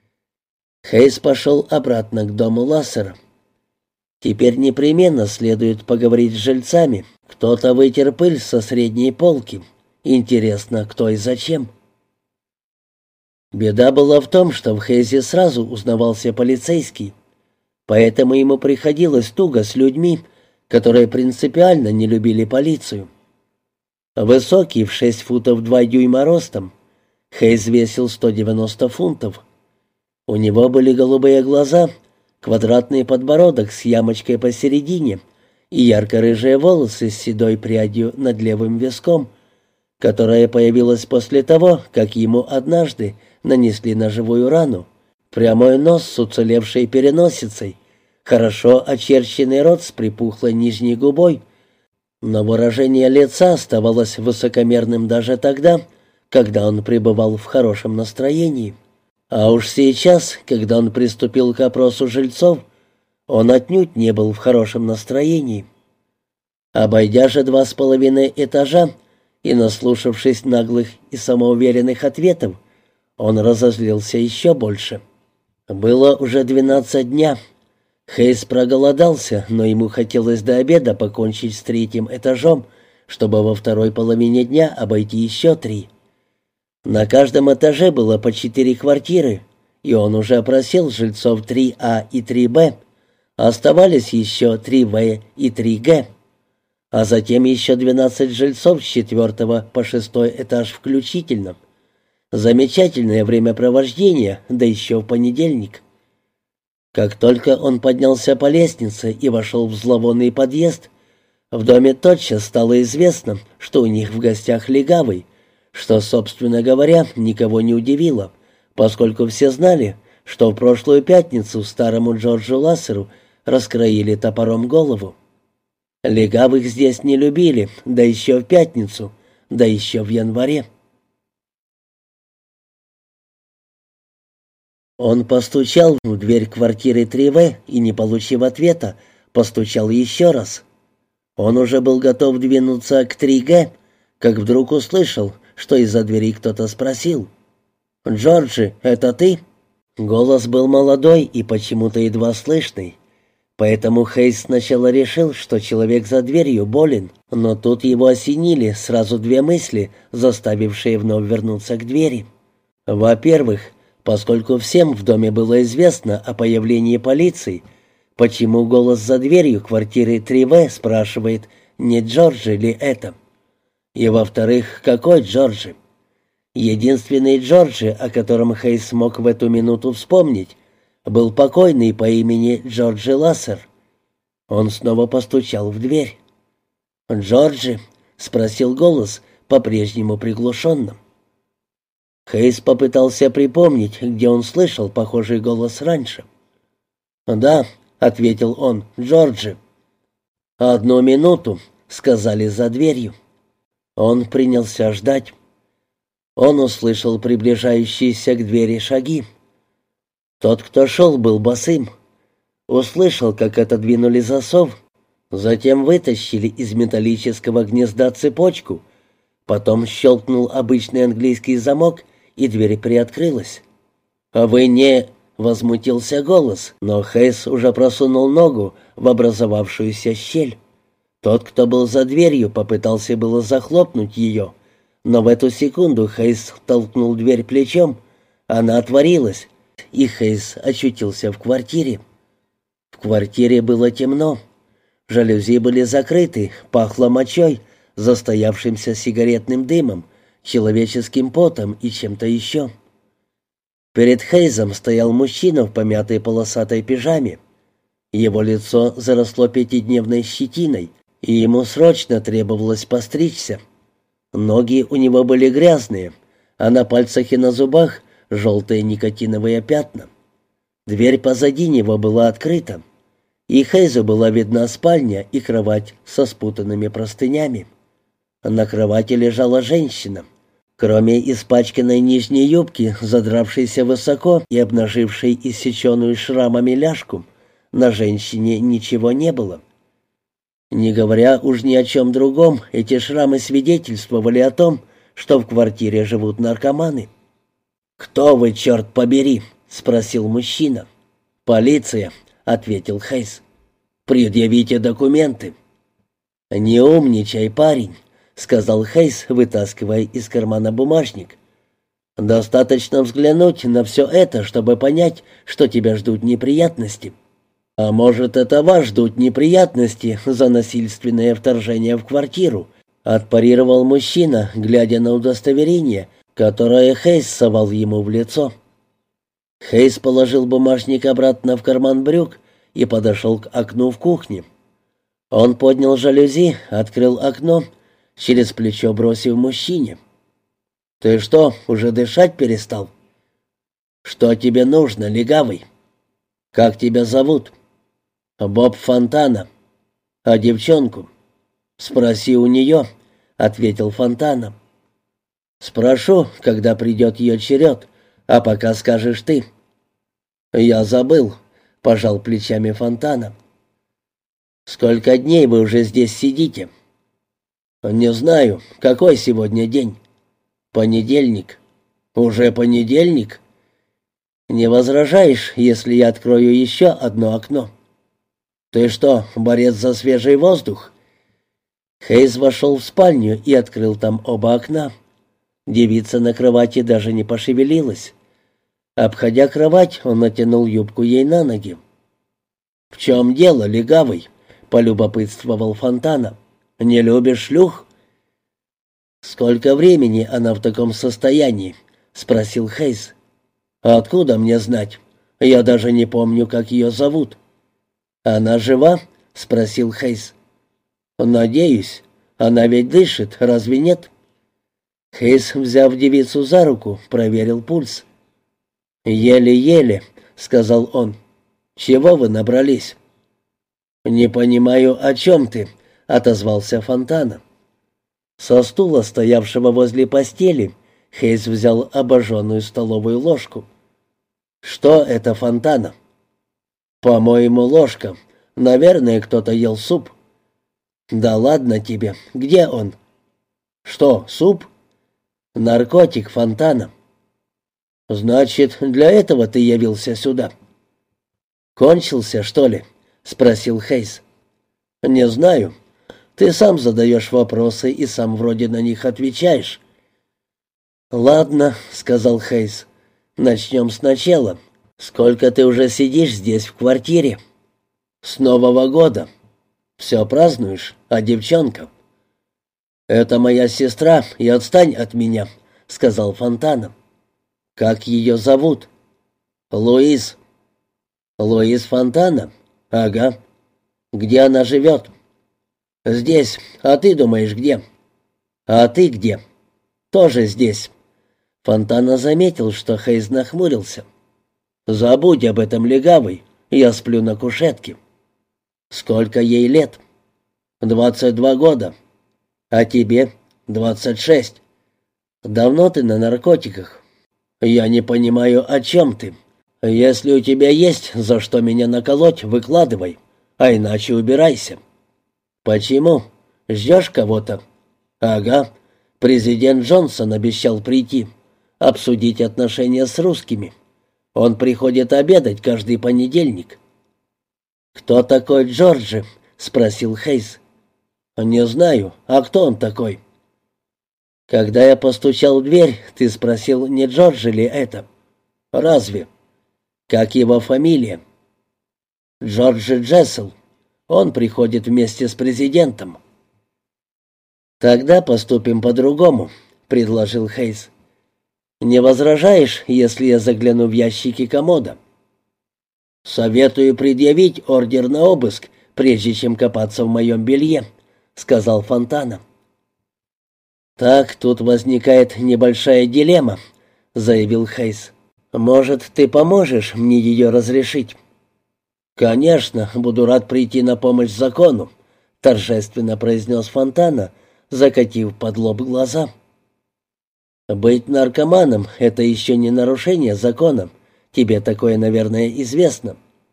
Хейс пошел обратно к дому Лассера. Теперь непременно следует поговорить с жильцами. Кто-то вытер пыль со средней полки. Интересно, кто и зачем. Беда была в том, что в Хейзе сразу узнавался полицейский. Поэтому ему приходилось туго с людьми, которые принципиально не любили полицию. Высокий, в шесть футов два дюйма ростом, Хейз весил сто девяносто фунтов. У него были голубые глаза, квадратный подбородок с ямочкой посередине и ярко-рыжие волосы с седой прядью над левым виском, которая появилась после того, как ему однажды нанесли ножевую рану, прямой нос с уцелевшей переносицей, хорошо очерченный рот с припухлой нижней губой, но выражение лица оставалось высокомерным даже тогда, когда он пребывал в хорошем настроении. А уж сейчас, когда он приступил к опросу жильцов, он отнюдь не был в хорошем настроении. Обойдя же два с половиной этажа и наслушавшись наглых и самоуверенных ответов, он разозлился еще больше. Было уже двенадцать дня. Хейс проголодался, но ему хотелось до обеда покончить с третьим этажом, чтобы во второй половине дня обойти еще три. На каждом этаже было по четыре квартиры, и он уже опросил жильцов три А и три Б. Оставались еще три В и три Г. А затем еще двенадцать жильцов с четвертого по шестой этаж включительно. Замечательное времяпровождение, да еще в понедельник. Как только он поднялся по лестнице и вошел в зловонный подъезд, в доме тотчас стало известно, что у них в гостях легавый, что, собственно говоря, никого не удивило, поскольку все знали, что в прошлую пятницу старому Джорджу Лассеру раскроили топором голову. Легавых здесь не любили, да еще в пятницу, да еще в январе. Он постучал в дверь квартиры три В и, не получив ответа, постучал еще раз. Он уже был готов двинуться к три Г, как вдруг услышал, что из-за двери кто-то спросил: «Джорджи, это ты?» Голос был молодой и почему-то едва слышный, поэтому Хейс сначала решил, что человек за дверью болен, но тут его осенили сразу две мысли, заставившие вновь вернуться к двери. Во-первых, поскольку всем в доме было известно о появлении полиции, почему голос за дверью квартиры три В спрашивает, не Джорджи ли это? И во-вторых, какой Джорджи? Единственный Джорджи, о котором Хейс смог в эту минуту вспомнить, был покойный по имени Джорджи Лассер. Он снова постучал в дверь. «Джорджи?» — спросил голос, по-прежнему приглушенным. Хейс попытался припомнить, где он слышал похожий голос раньше. «Да», — ответил он, — «Джорджи». «Одну минуту», — сказали за дверью. Он принялся ждать. Он услышал приближающиеся к двери шаги. Тот, кто шел, был босым. Услышал, как отодвинули засов, затем вытащили из металлического гнезда цепочку, потом щелкнул обычный английский замок, и дверь приоткрылась. «А вы не...» — возмутился голос, но Хейс уже просунул ногу в образовавшуюся щель. Тот, кто был за дверью, попытался было захлопнуть ее, но в эту секунду Хейс толкнул дверь плечом, она отворилась, и Хейс очутился в квартире. В квартире было темно. Жалюзи были закрыты, пахло мочой, застоявшимся сигаретным дымом, человеческим потом и чем-то еще. Перед Хейзом стоял мужчина в помятой полосатой пижаме. Его лицо заросло пятидневной щетиной, и ему срочно требовалось постричься. Ноги у него были грязные, а на пальцах и на зубах желтые никотиновые пятна. Дверь позади него была открыта, и Хейзу была видна спальня и кровать со спутанными простынями. На кровати лежала женщина. Кроме испачканной нижней юбки, задравшейся высоко и обнажившей иссеченную шрамами ляжку, на женщине ничего не было. Не говоря уж ни о чем другом, эти шрамы свидетельствовали о том, что в квартире живут наркоманы. «Кто вы, черт побери?» — спросил мужчина. «Полиция», — ответил Хейс. «Предъявите документы». «Не умничай, парень», — сказал Хейс, вытаскивая из кармана бумажник. «Достаточно взглянуть на все это, чтобы понять, что тебя ждут неприятности». «А может, это вас ждут неприятности за насильственное вторжение в квартиру?» — отпарировал мужчина, глядя на удостоверение, которое Хейс совал ему в лицо. Хейс положил бумажник обратно в карман брюк и подошел к окну в кухне. Он поднял жалюзи, открыл окно, через плечо бросив мужчине. «Ты что, уже дышать перестал?» «Что тебе нужно, легавый?» «Как тебя зовут?» «Боб Фонтана». «А девчонку?» «Спроси у нее», — ответил Фонтана. «Спрошу, когда придет ее черед, а пока скажешь ты». «Я забыл», — пожал плечами Фонтана. «Сколько дней вы уже здесь сидите?» «Не знаю. Какой сегодня день?» «Понедельник». «Уже понедельник?» «Не возражаешь, если я открою еще одно окно?» «Ты что, борец за свежий воздух?» Хейс вошел в спальню и открыл там оба окна. Девица на кровати даже не пошевелилась. Обходя кровать, он натянул юбку ей на ноги. «В чем дело, легавый?» — полюбопытствовал Фонтана. «Не любишь шлюх?» «Сколько времени она в таком состоянии?» — спросил Хейс. «Откуда мне знать? Я даже не помню, как ее зовут». «Она жива?» — спросил Хейс. «Надеюсь. Она ведь дышит, разве нет?» Хейс, взяв девицу за руку, проверил пульс. «Еле-еле», — сказал он. «Чего вы набрались?» «Не понимаю, о чем ты», — отозвался Фонтана. Со стула, стоявшего возле постели, Хейс взял обожженную столовую ложку. «Что это, Фонтана?» «По-моему, ложка. Наверное, кто-то ел суп». «Да ладно тебе. Где он?» «Что, суп?» «Наркотик, Фонтана». «Значит, для этого ты явился сюда?» «Кончился, что ли?» — спросил Хейс. «Не знаю. Ты сам задаешь вопросы и сам вроде на них отвечаешь». «Ладно», — сказал Хейс. «Начнем сначала. Сколько ты уже сидишь здесь в квартире?» «С Нового года». «Все празднуешь? А девчонка?» «Это моя сестра, и отстань от меня», — — сказал Фонтана. «Как ее зовут?» «Луиз». «Луиз Фонтана?» «Ага». «Где она живет?» «Здесь. А ты думаешь, где?» «А ты где?» «Тоже здесь». Фонтана заметил, что Хейз нахмурился. «Забудь об этом, легавый. Я сплю на кушетке». «Сколько ей лет?» «Двадцать два года». «А тебе?» «Двадцать шесть». «Давно ты на наркотиках?» «Я не понимаю, о чем ты. Если у тебя есть за что меня наколоть, выкладывай, а иначе убирайся». «Почему? Ждешь кого-то?» «Ага. Президент Джонсон обещал прийти, обсудить отношения с русскими. Он приходит обедать каждый понедельник». «Кто такой Джорджи?» — спросил Хейз. «Не знаю. А кто он такой?» «Когда я постучал в дверь, ты спросил, не Джорджи ли это?» «Разве?» «Как его фамилия?» «Джорджи Джессел. Он приходит вместе с президентом». «Тогда поступим по-другому», — предложил Хейз. «Не возражаешь, если я загляну в ящики комода?» «Советую предъявить ордер на обыск, прежде чем копаться в моем белье», — сказал Фонтана. «Так, тут возникает небольшая дилемма», — заявил Хейз. «Может, ты поможешь мне ее разрешить?» «Конечно, буду рад прийти на помощь закону», — торжественно произнес Фонтана, закатив под лоб глаза. «Быть наркоманом — это еще не нарушение закона. Тебе такое, наверное, известно».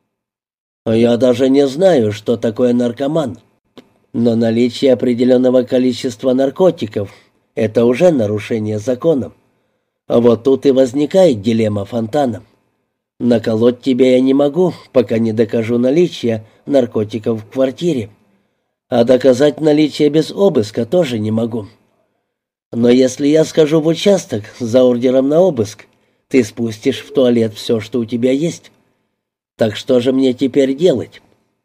«Я даже не знаю, что такое наркоман. Но наличие определенного количества наркотиков — это уже нарушение закона. А вот тут и возникает дилемма Фонтана. Наколоть тебя я не могу, пока не докажу наличие наркотиков в квартире. А доказать наличие без обыска тоже не могу. Но если я скажу в участок за ордером на обыск, ты спустишь в туалет все, что у тебя есть. Так что же мне теперь делать?»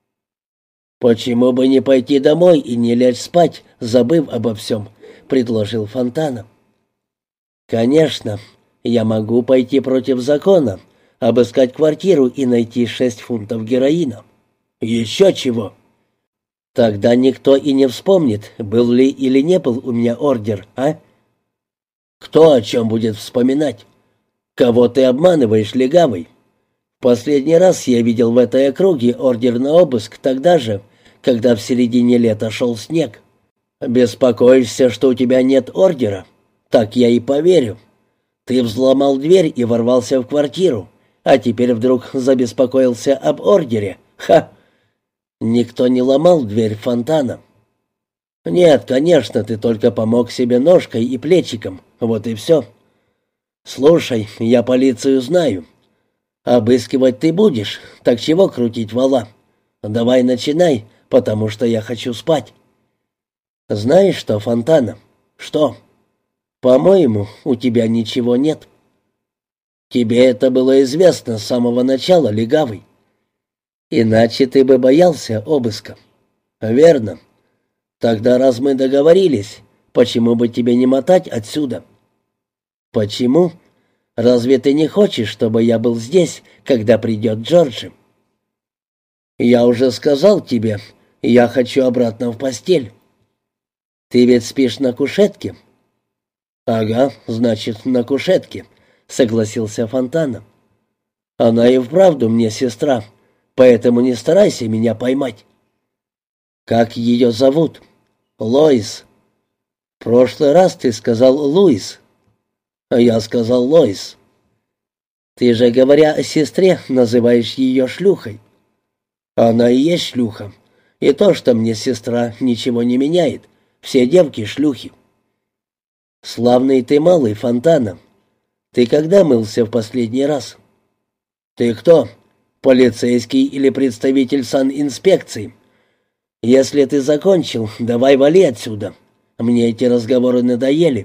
«Почему бы не пойти домой и не лечь спать, забыв обо всем?» — предложил Фонтана. «Конечно, я могу пойти против закона, обыскать квартиру и найти шесть фунтов героина». «Еще чего?» «Тогда никто и не вспомнит, был ли или не был у меня ордер, а?» «Кто о чем будет вспоминать? Кого ты обманываешь, легавый? Последний раз я видел в этой округе ордер на обыск тогда же, когда в середине лета шел снег. Беспокоишься, что у тебя нет ордера? Так я и поверю. Ты взломал дверь и ворвался в квартиру, а теперь вдруг забеспокоился об ордере. Ха! Никто не ломал дверь Фонтана. Нет, конечно, ты только помог себе ножкой и плечиком, вот и все. Слушай, я полицию знаю. Обыскивать ты будешь, так чего крутить вала? Давай начинай, потому что я хочу спать». «Знаешь что, Фонтана?» «Что?» «По-моему, у тебя ничего нет». «Тебе это было известно с самого начала, легавый». «Иначе ты бы боялся обыска». «Верно. Тогда, раз мы договорились, почему бы тебе не мотать отсюда?» «Почему? Разве ты не хочешь, чтобы я был здесь, когда придет Джорджи?» «Я уже сказал тебе, я хочу обратно в постель». «Ты ведь спишь на кушетке?» «Ага, значит, на кушетке», — согласился Фонтана. «Она и вправду мне сестра, поэтому не старайся меня поймать». «Как ее зовут?» «Лоис». «В прошлый раз ты сказал Луис». «А я сказал Лоис». «Ты же, говоря о сестре, называешь ее шлюхой». «Она и есть шлюха. И то, что мне сестра, ничего не меняет. Все девки шлюхи». «Славный ты малый, Фонтана. Ты когда мылся в последний раз?» «Ты кто? Полицейский или представитель санинспекции? Если ты закончил, давай вали отсюда. Мне эти разговоры надоели».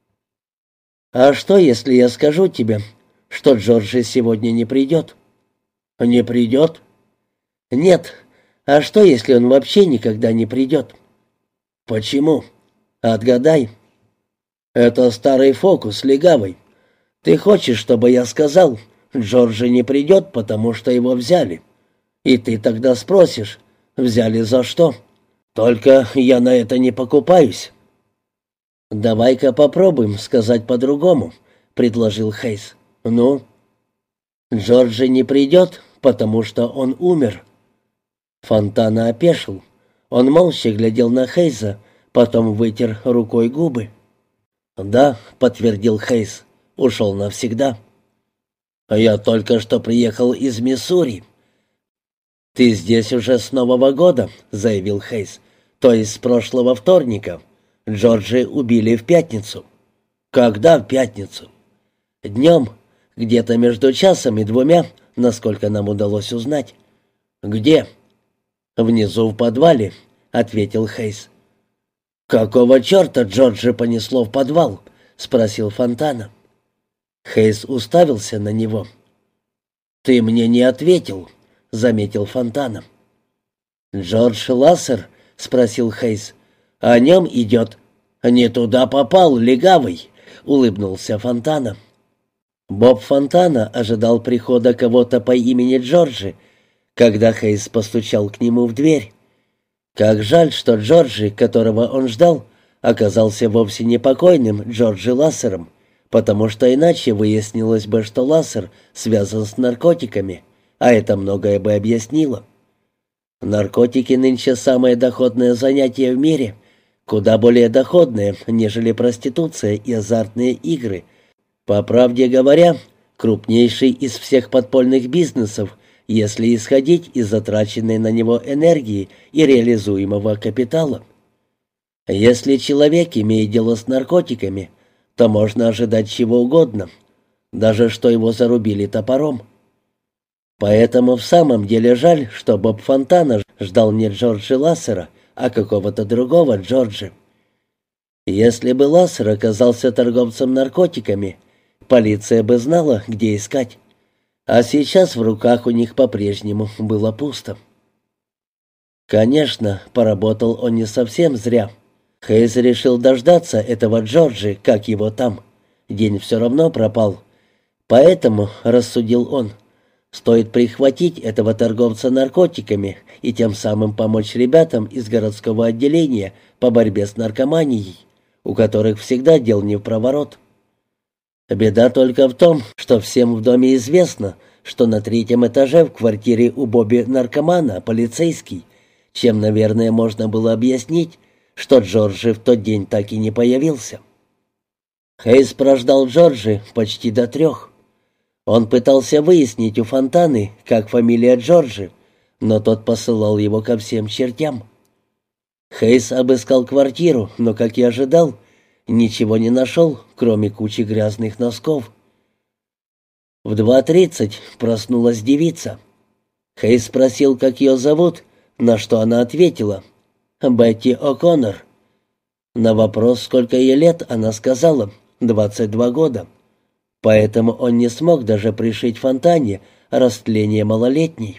«А что, если я скажу тебе, что Джорджи сегодня не придет?» «Не придет?» «Нет. А что, если он вообще никогда не придет?» «Почему?» «Отгадай». «Это старый фокус, легавый. Ты хочешь, чтобы я сказал, Джорджи не придет, потому что его взяли? И ты тогда спросишь, взяли за что? Только я на это не покупаюсь». «Давай-ка попробуем сказать по-другому», — предложил Хейс. «Ну?» «Джорджи не придет, потому что он умер». Фонтана опешил. Он молча глядел на Хейза, потом вытер рукой губы. «Да», — подтвердил Хейс, — «ушел навсегда». «Я только что приехал из Миссури». «Ты здесь уже с Нового года», — заявил Хейс, — «то есть с прошлого вторника. Джорджи убили в пятницу». «Когда в пятницу?» «Днем, где-то между часом и двумя, насколько нам удалось узнать». «Где?» «Внизу в подвале», — ответил Хейс. «Какого черта Джорджи понесло в подвал?» — спросил Фонтана. Хейс уставился на него. «Ты мне не ответил», — заметил Фонтана. «Джордж Лассер?» — спросил Хейс. «О нем идет». «Не туда попал, легавый», — улыбнулся Фонтана. Боб Фонтана ожидал прихода кого-то по имени Джорджи, когда Хейс постучал к нему в дверь. Как жаль, что Джорджи, которого он ждал, оказался вовсе не покойным Джорджи Лассером, потому что иначе выяснилось бы, что Лассер связан с наркотиками, а это многое бы объяснило. Наркотики нынче самое доходное занятие в мире, куда более доходное, нежели проституция и азартные игры. По правде говоря, крупнейший из всех подпольных бизнесов, если исходить из затраченной на него энергии и реализуемого капитала. Если человек имеет дело с наркотиками, то можно ожидать чего угодно, даже что его зарубили топором. Поэтому в самом деле жаль, что Боб Фонтана ждал не Джорджа Лассера, а какого-то другого Джорджа. Если бы Лассер оказался торговцем наркотиками, полиция бы знала, где искать. А сейчас в руках у них по-прежнему было пусто. Конечно, поработал он не совсем зря. Хейз решил дождаться этого Джорджи, как его там. День все равно пропал. Поэтому, рассудил он, стоит прихватить этого торговца наркотиками и тем самым помочь ребятам из городского отделения по борьбе с наркоманией, у которых всегда дел не впроворот. Беда только в том, что всем в доме известно, что на третьем этаже в квартире у Бобби наркомана полицейский, чем, наверное, можно было объяснить, что Джорджи в тот день так и не появился. Хейс прождал Джорджи почти до трех. Он пытался выяснить у Фонтаны, как фамилия Джорджи, но тот посылал его ко всем чертям. Хейс обыскал квартиру, но, как и ожидал, ничего не нашел, кроме кучи грязных носков. В два тридцать проснулась девица. Хейс спросил, как ее зовут, на что она ответила: «Бетти О'Коннор». На вопрос, сколько ей лет, она сказала: «двадцать два года». Поэтому он не смог даже пришить Фонтане растление малолетней.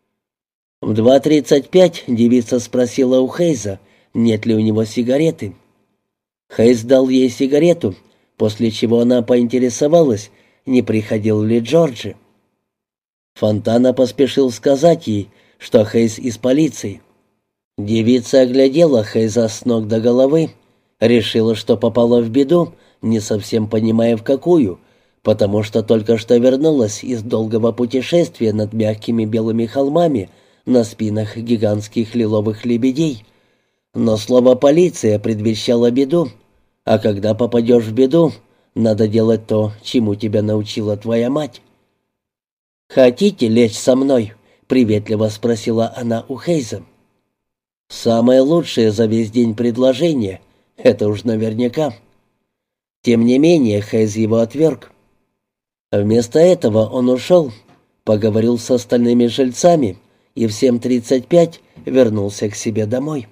В два тридцать пять девица спросила у Хейза, нет ли у него сигареты. Хейз дал ей сигарету, после чего она поинтересовалась, не приходил ли Джорджи. Фонтана поспешил сказать ей, что Хейз из полиции. Девица оглядела Хейза с ног до головы, решила, что попала в беду, не совсем понимая в какую, потому что только что вернулась из долгого путешествия над мягкими белыми холмами на спинах гигантских лиловых лебедей. Но слово «полиция» предвещало беду, а когда попадешь в беду, надо делать то, чему тебя научила твоя мать. «Хотите лечь со мной?» — приветливо спросила она у Хейза. Самое лучшее за весь день предложение, это уж наверняка. Тем не менее, Хейз его отверг. Вместо этого он ушел, поговорил с остальными жильцами и в семь тридцать пять вернулся к себе домой.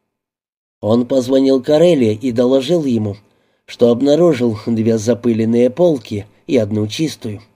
Он позвонил Карелли и доложил ему, что обнаружил две запыленные полки и одну чистую.